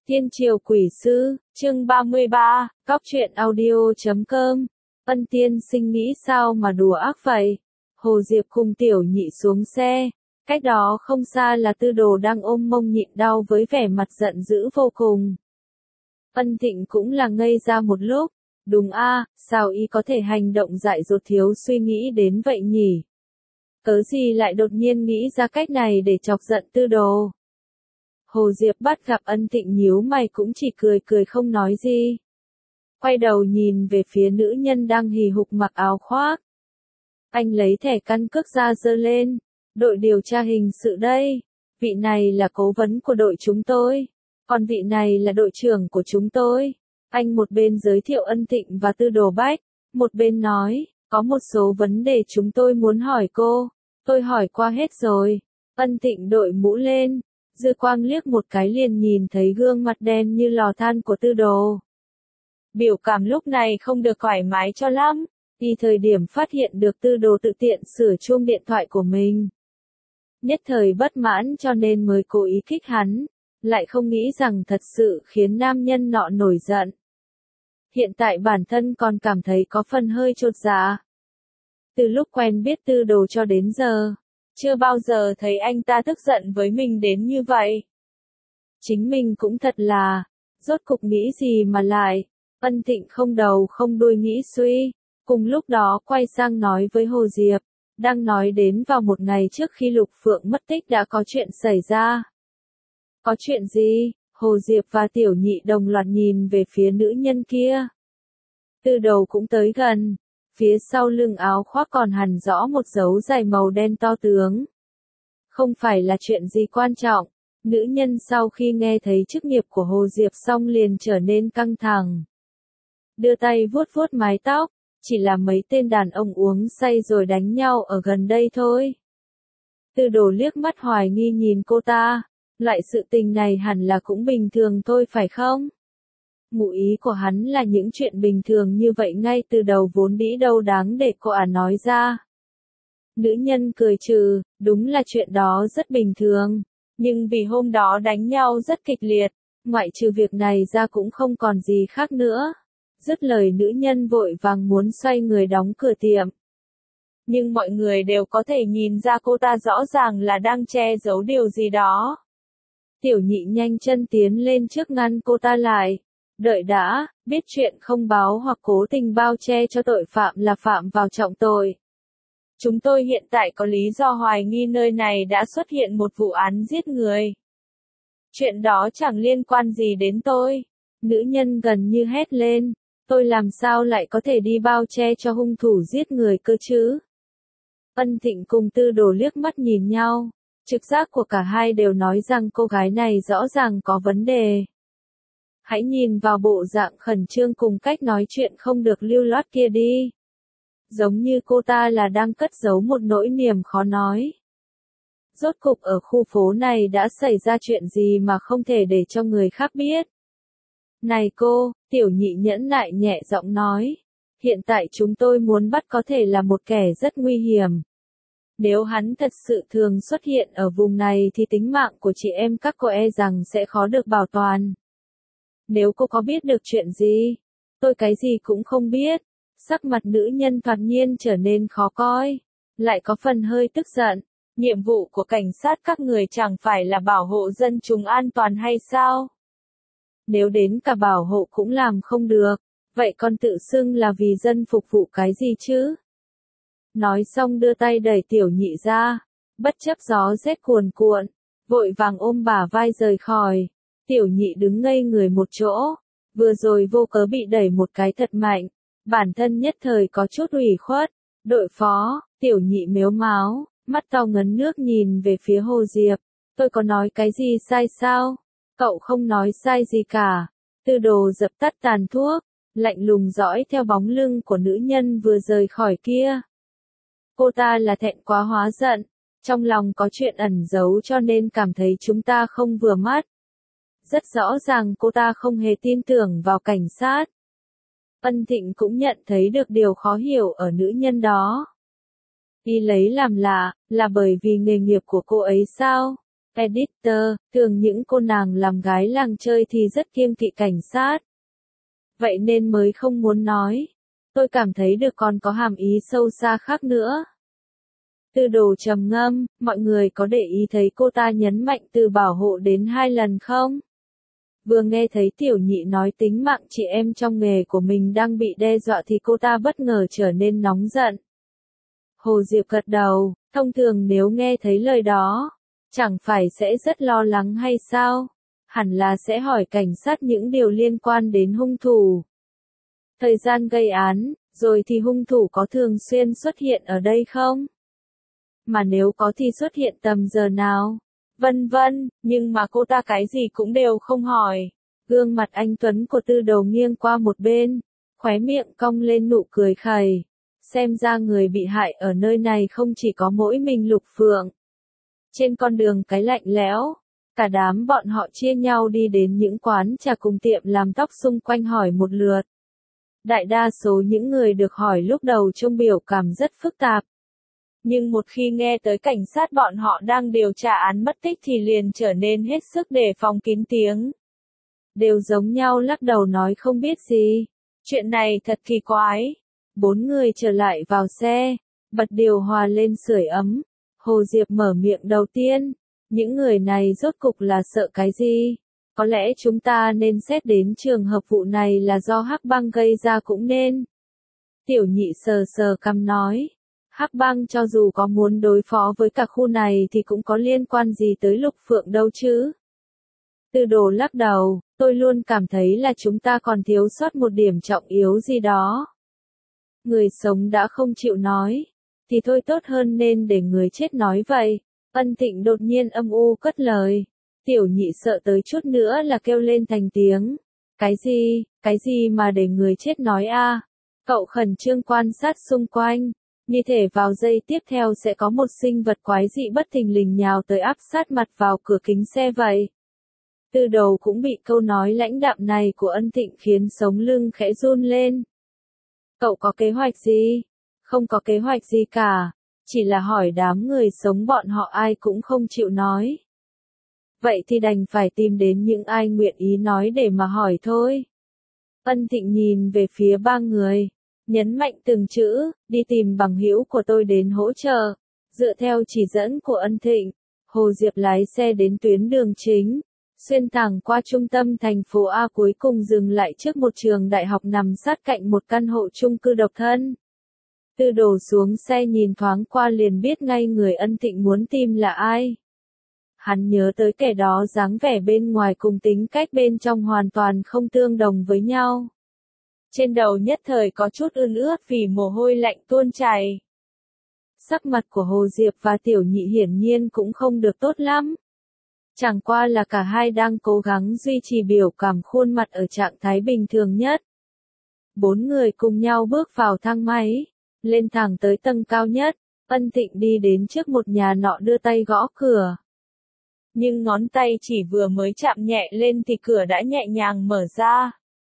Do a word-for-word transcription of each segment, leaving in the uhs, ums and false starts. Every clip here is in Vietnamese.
Tiên triều quỷ sư, chương ba mươi ba, Cóc truyện audio chấm com. Ân tiên sinh nghĩ sao mà đùa ác vậy? Hồ Diệp cùng tiểu nhị xuống xe. Cách đó không xa là Tư Đồ đang ôm mông nhịn đau với vẻ mặt giận dữ vô cùng. Ân Thịnh cũng là ngây ra một lúc. Đúng a, sao y có thể hành động dại dột thiếu suy nghĩ đến vậy nhỉ? Cớ gì lại đột nhiên nghĩ ra cách này để chọc giận Tư Đồ? Hồ Diệp bắt gặp Ân Thịnh nhíu mày cũng chỉ cười cười không nói gì. Quay đầu nhìn về phía nữ nhân đang hì hục mặc áo khoác. Anh lấy thẻ căn cước ra giơ lên. Đội điều tra hình sự đây. Vị này là cố vấn của đội chúng tôi. Còn vị này là đội trưởng của chúng tôi. Anh một bên giới thiệu Ân Thịnh và Tư Đồ Bách. Một bên nói, có một số vấn đề chúng tôi muốn hỏi cô. Tôi hỏi qua hết rồi. Ân Thịnh đội mũ lên. Dư quang liếc một cái liền nhìn thấy gương mặt đen như lò than của Tư Đồ. Biểu cảm lúc này không được thoải mái cho lắm, vì thời điểm phát hiện được Tư Đồ tự tiện sửa chuông điện thoại của mình. Nhất thời bất mãn cho nên mới cố ý kích hắn, lại không nghĩ rằng thật sự khiến nam nhân nọ nổi giận. Hiện tại bản thân còn cảm thấy có phần hơi chột dạ. Từ lúc quen biết Tư Đồ cho đến giờ, chưa bao giờ thấy anh ta tức giận với mình đến như vậy. Chính mình cũng thật là, rốt cục nghĩ gì mà lại, Ân Thịnh không đầu không đuôi nghĩ suy, cùng lúc đó quay sang nói với Hồ Diệp, đang nói đến vào một ngày trước khi Lục Phượng mất tích đã có chuyện xảy ra. Có chuyện gì? Hồ Diệp và Tiểu Nhị đồng loạt nhìn về phía nữ nhân kia. Từ đầu cũng tới gần. Phía sau lưng áo khoác còn hằn rõ một dấu dài màu đen to tướng. Không phải là chuyện gì quan trọng, nữ nhân sau khi nghe thấy chức nghiệp của Hồ Diệp xong liền trở nên căng thẳng. Đưa tay vuốt vuốt mái tóc, chỉ là mấy tên đàn ông uống say rồi đánh nhau ở gần đây thôi. Tư Đồ liếc mắt hoài nghi nhìn cô ta, loại sự tình này hẳn là cũng bình thường thôi phải không? Ngụ ý của hắn là những chuyện bình thường như vậy ngay từ đầu vốn dĩ đâu đáng để cô ả nói ra. Nữ nhân cười trừ, đúng là chuyện đó rất bình thường, nhưng vì hôm đó đánh nhau rất kịch liệt, ngoại trừ việc này ra cũng không còn gì khác nữa. Dứt lời nữ nhân vội vàng muốn xoay người đóng cửa tiệm. Nhưng mọi người đều có thể nhìn ra cô ta rõ ràng là đang che giấu điều gì đó. Tiểu Nhị nhanh chân tiến lên trước ngăn cô ta lại. Đợi đã, biết chuyện không báo hoặc cố tình bao che cho tội phạm là phạm vào trọng tội. Chúng tôi hiện tại có lý do hoài nghi nơi này đã xuất hiện một vụ án giết người. Chuyện đó chẳng liên quan gì đến tôi. Nữ nhân gần như hét lên, tôi làm sao lại có thể đi bao che cho hung thủ giết người cơ chứ? Ân Thịnh cùng Tư Đồ liếc mắt nhìn nhau, trực giác của cả hai đều nói rằng cô gái này rõ ràng có vấn đề. Hãy nhìn vào bộ dạng khẩn trương cùng cách nói chuyện không được lưu loát kia đi. Giống như cô ta là đang cất giấu một nỗi niềm khó nói. Rốt cục ở khu phố này đã xảy ra chuyện gì mà không thể để cho người khác biết. Này cô, Tiểu Nhị nhẫn nại nhẹ giọng nói. Hiện tại chúng tôi muốn bắt có thể là một kẻ rất nguy hiểm. Nếu hắn thật sự thường xuất hiện ở vùng này thì tính mạng của chị em các cô e rằng sẽ khó được bảo toàn. Nếu cô có biết được chuyện gì? Tôi cái gì cũng không biết. Sắc mặt nữ nhân thoạt nhiên trở nên khó coi. Lại có phần hơi tức giận. Nhiệm vụ của cảnh sát các người chẳng phải là bảo hộ dân chúng an toàn hay sao? Nếu đến cả bảo hộ cũng làm không được, vậy còn tự xưng là vì dân phục vụ cái gì chứ? Nói xong đưa tay đẩy Tiểu Nhị ra. Bất chấp gió rét cuồn cuộn, vội vàng ôm bả vai rời khỏi. Tiểu Nhị đứng ngây người một chỗ, vừa rồi vô cớ bị đẩy một cái thật mạnh, bản thân nhất thời có chút ủy khuất. Đội phó, Tiểu Nhị mếu máo, mắt to ngấn nước nhìn về phía Hồ Diệp, tôi có nói cái gì sai sao? Cậu không nói sai gì cả. Tư Đồ dập tắt tàn thuốc, lạnh lùng dõi theo bóng lưng của nữ nhân vừa rời khỏi kia. Cô ta là thẹn quá hóa giận, trong lòng có chuyện ẩn giấu cho nên cảm thấy chúng ta không vừa mắt. Rất rõ ràng cô ta không hề tin tưởng vào cảnh sát. Ân Thịnh cũng nhận thấy được điều khó hiểu ở nữ nhân đó. Y lấy làm lạ, là bởi vì nghề nghiệp của cô ấy sao? Editor, thường những cô nàng làm gái làng chơi thì rất kiêng kỵ cảnh sát. Vậy nên mới không muốn nói. Tôi cảm thấy được còn có hàm ý sâu xa khác nữa. Tư đồ trầm ngâm, mọi người có để ý thấy cô ta nhấn mạnh từ bảo hộ đến hai lần không? Vừa nghe thấy tiểu nhị nói tính mạng chị em trong nghề của mình đang bị đe dọa thì cô ta bất ngờ trở nên nóng giận. Hồ Diệp gật đầu, thông thường nếu nghe thấy lời đó, chẳng phải sẽ rất lo lắng hay sao? Hẳn là sẽ hỏi cảnh sát những điều liên quan đến hung thủ. Thời gian gây án, rồi thì hung thủ có thường xuyên xuất hiện ở đây không? Mà nếu có thì xuất hiện tầm giờ nào? Vân vân, nhưng mà cô ta cái gì cũng đều không hỏi. Gương mặt anh Tuấn của Tư Đồ nghiêng qua một bên, khóe miệng cong lên nụ cười khẩy. Xem ra người bị hại ở nơi này không chỉ có mỗi mình Lục Phượng. Trên con đường cái lạnh lẽo, cả đám bọn họ chia nhau đi đến những quán trà cùng tiệm làm tóc xung quanh hỏi một lượt. Đại đa số những người được hỏi lúc đầu trông biểu cảm rất phức tạp. Nhưng một khi nghe tới cảnh sát bọn họ đang điều tra án mất tích thì liền trở nên hết sức đề phòng kín tiếng. Đều giống nhau lắc đầu nói không biết gì. Chuyện này thật kỳ quái. Bốn người trở lại vào xe, bật điều hòa lên sưởi ấm. Hồ Diệp mở miệng đầu tiên. Những người này rốt cục là sợ cái gì? Có lẽ chúng ta nên xét đến trường hợp vụ này là do Hắc Bang gây ra cũng nên. Tiểu nhị sờ sờ cằm nói. Hắc Bang cho dù có muốn đối phó với cả khu này thì cũng có liên quan gì tới Lục Phượng đâu chứ. Tư đồ lắc đầu, tôi luôn cảm thấy là chúng ta còn thiếu sót một điểm trọng yếu gì đó. Người sống đã không chịu nói, thì thôi tốt hơn nên để người chết nói vậy. Ân Thịnh đột nhiên âm u cất lời. Tiểu nhị sợ tới chút nữa là kêu lên thành tiếng. Cái gì, cái gì mà để người chết nói a? À? Cậu khẩn trương quan sát xung quanh. Như thể vào giây tiếp theo sẽ có một sinh vật quái dị bất thình lình nhào tới áp sát mặt vào cửa kính xe vậy. Tư Đồ cũng bị câu nói lãnh đạm này của Ân Thịnh khiến sống lưng khẽ run lên. Cậu có kế hoạch gì? Không có kế hoạch gì cả. Chỉ là hỏi đám người sống bọn họ ai cũng không chịu nói. Vậy thì đành phải tìm đến những ai nguyện ý nói để mà hỏi thôi. Ân Thịnh nhìn về phía ba người. Nhấn mạnh từng chữ, đi tìm bằng hữu của tôi đến hỗ trợ. Dựa theo chỉ dẫn của Ân Thịnh, Hồ Diệp lái xe đến tuyến đường chính, xuyên thẳng qua trung tâm thành phố A cuối cùng dừng lại trước một trường đại học nằm sát cạnh một căn hộ chung cư độc thân. Tư Đồ xuống xe nhìn thoáng qua liền biết ngay người Ân Thịnh muốn tìm là ai. Hắn nhớ tới kẻ đó dáng vẻ bên ngoài cùng tính cách bên trong hoàn toàn không tương đồng với nhau. Trên đầu nhất thời có chút ươn ướt vì mồ hôi lạnh tuôn chảy. Sắc mặt của Hồ Diệp và Tiểu Nhị hiển nhiên cũng không được tốt lắm. Chẳng qua là cả hai đang cố gắng duy trì biểu cảm khuôn mặt ở trạng thái bình thường nhất. Bốn người cùng nhau bước vào thang máy, lên thẳng tới tầng cao nhất. Ân Thịnh đi đến trước một nhà nọ đưa tay gõ cửa. Nhưng ngón tay chỉ vừa mới chạm nhẹ lên thì cửa đã nhẹ nhàng mở ra.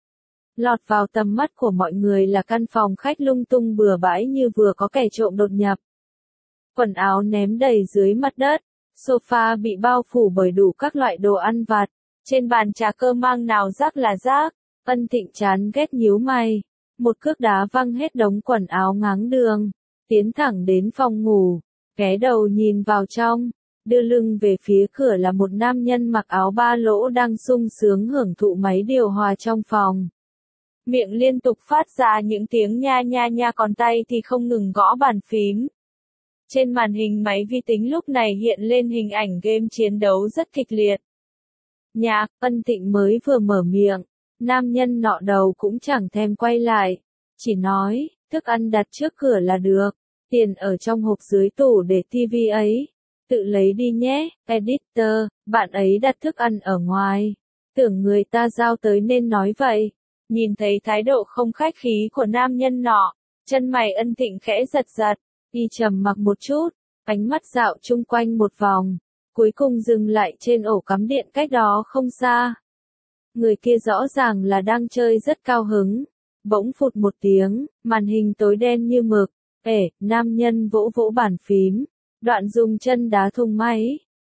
Lọt vào tầm mắt của mọi người là căn phòng khách lung tung bừa bãi như vừa có kẻ trộm đột nhập. Quần áo ném đầy dưới mặt đất, sofa bị bao phủ bởi đủ các loại đồ ăn vặt, trên bàn trà cơ mang nào rác là rác. Ân Thịnh chán ghét nhíu mày, một cước đá văng hết đống quần áo ngáng đường, tiến thẳng đến phòng ngủ, ghé đầu nhìn vào trong, đưa lưng về phía cửa là một nam nhân mặc áo ba lỗ đang sung sướng hưởng thụ máy điều hòa trong phòng. Miệng liên tục phát ra những tiếng nha nha nha còn tay thì không ngừng gõ bàn phím. Trên màn hình máy vi tính lúc này hiện lên hình ảnh game chiến đấu rất kịch liệt. Nhạc, Ân Thịnh mới vừa mở miệng, nam nhân nọ đầu cũng chẳng thèm quay lại, chỉ nói, thức ăn đặt trước cửa là được, tiền ở trong hộp dưới tủ để tivi ấy, tự lấy đi nhé. Editor, bạn ấy đặt thức ăn ở ngoài, tưởng người ta giao tới nên nói vậy. Nhìn thấy thái độ không khách khí của nam nhân nọ, chân mày Ân Thịnh khẽ giật giật, y trầm mặc một chút, ánh mắt dạo chung quanh một vòng, cuối cùng dừng lại trên ổ cắm điện cách đó không xa. Người kia rõ ràng là đang chơi rất cao hứng, bỗng phụt một tiếng, màn hình tối đen như mực, ể, nam nhân vỗ vỗ bàn phím, đoạn dùng chân đá thùng máy,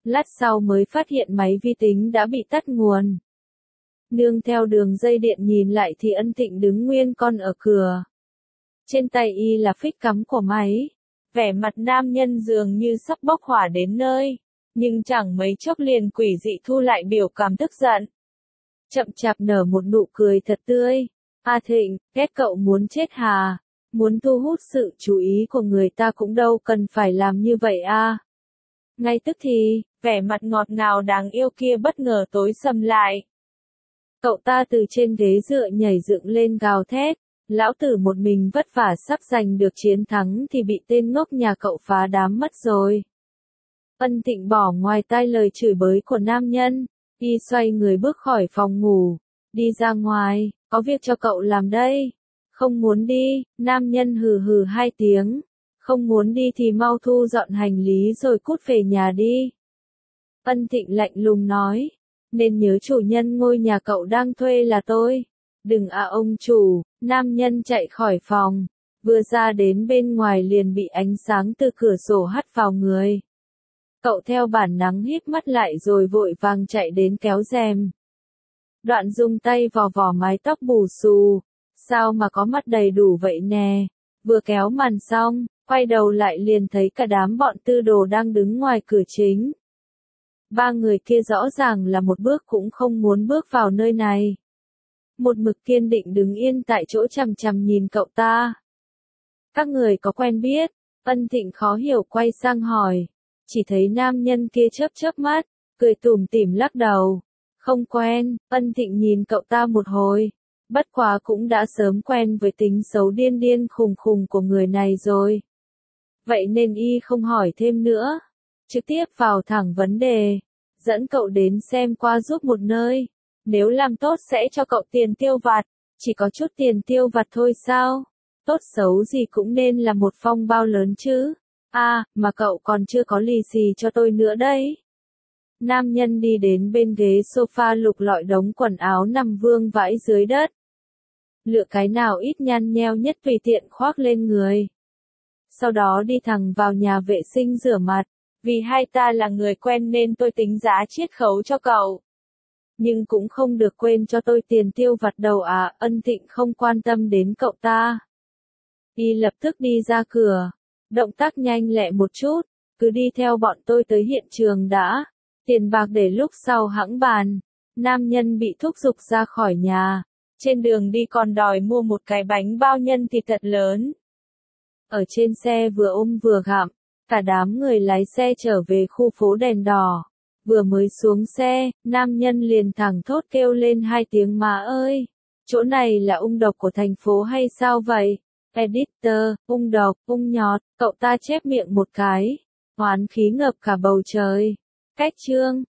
lát sau mới phát hiện máy vi tính đã bị tắt nguồn. Nương theo đường dây điện nhìn lại thì Ân Thịnh đứng nguyên con ở cửa. Trên tay y là phích cắm của máy. Vẻ mặt nam nhân dường như sắp bốc hỏa đến nơi, nhưng chẳng mấy chốc liền quỷ dị thu lại biểu cảm tức giận. Chậm chạp nở một nụ cười thật tươi. A Thịnh, ghét cậu muốn chết hà, muốn thu hút sự chú ý của người ta cũng đâu cần phải làm như vậy a. Ngay tức thì, vẻ mặt ngọt ngào đáng yêu kia bất ngờ tối sầm lại. Cậu ta từ trên ghế dựa nhảy dựng lên gào thét. Lão tử một mình vất vả sắp giành được chiến thắng thì bị tên ngốc nhà cậu phá đám mất rồi. Ân Thịnh bỏ ngoài tai lời chửi bới của nam nhân, y xoay người bước khỏi phòng ngủ, đi ra ngoài, có việc cho cậu làm đây. Không muốn đi, nam nhân hừ hừ hai tiếng, không muốn đi thì mau thu dọn hành lý rồi cút về nhà đi. Ân Thịnh lạnh lùng nói, nên nhớ chủ nhân ngôi nhà cậu đang thuê là tôi. Đừng à ông chủ, nam nhân chạy khỏi phòng, vừa ra đến bên ngoài liền bị ánh sáng từ cửa sổ hắt vào người. Cậu theo bản năng híp mắt lại rồi vội vàng chạy đến kéo rèm. Đoạn dùng tay vò vò mái tóc bù xù, sao mà có mắt đầy đủ vậy nè, vừa kéo màn xong, quay đầu lại liền thấy cả đám bọn tư đồ đang đứng ngoài cửa chính. Ba người kia rõ ràng là một bước cũng không muốn bước vào nơi này. Một mực kiên định đứng yên tại chỗ chằm chằm nhìn cậu ta. Các người có quen biết? Ân Thịnh khó hiểu quay sang hỏi. Chỉ thấy nam nhân kia chớp chớp mắt, cười tủm tỉm lắc đầu. Không quen. Ân Thịnh nhìn cậu ta một hồi. Bất quá cũng đã sớm quen với tính xấu điên điên khùng khùng của người này rồi. Vậy nên y không hỏi thêm nữa. Trực tiếp vào thẳng vấn đề. Dẫn cậu đến xem qua giúp một nơi. Nếu làm tốt sẽ cho cậu tiền tiêu vặt, chỉ có chút tiền tiêu vặt thôi sao? Tốt xấu gì cũng nên là một phong bao lớn chứ. À, mà cậu còn chưa có lì xì cho tôi nữa đấy. Nam nhân đi đến bên ghế sofa lục lọi đống quần áo nằm vương vãi dưới đất. Lựa cái nào ít nhăn nheo nhất tùy tiện khoác lên người. Sau đó đi thẳng vào nhà vệ sinh rửa mặt. Vì hai ta là người quen nên tôi tính giá chiết khấu cho cậu. Nhưng cũng không được quên cho tôi tiền tiêu vặt đầu à. Ân Thịnh không quan tâm đến cậu ta. Y lập tức đi ra cửa. Động tác nhanh lẹ một chút. Cứ đi theo bọn tôi tới hiện trường đã. Tiền bạc để lúc sau hẵng bàn. Nam nhân bị thúc giục ra khỏi nhà. Trên đường đi còn đòi mua một cái bánh bao nhân thịt thật lớn. Ở trên xe vừa ôm vừa gặm. Cả đám người lái xe trở về khu phố đèn đỏ. Vừa mới xuống xe, nam nhân liền thẳng thốt kêu lên hai tiếng má ơi. Chỗ này là ung độc của thành phố hay sao vậy? Editor, ung độc, ung nhọt, cậu ta chép miệng một cái. Oán khí ngập cả bầu trời. Cách chương.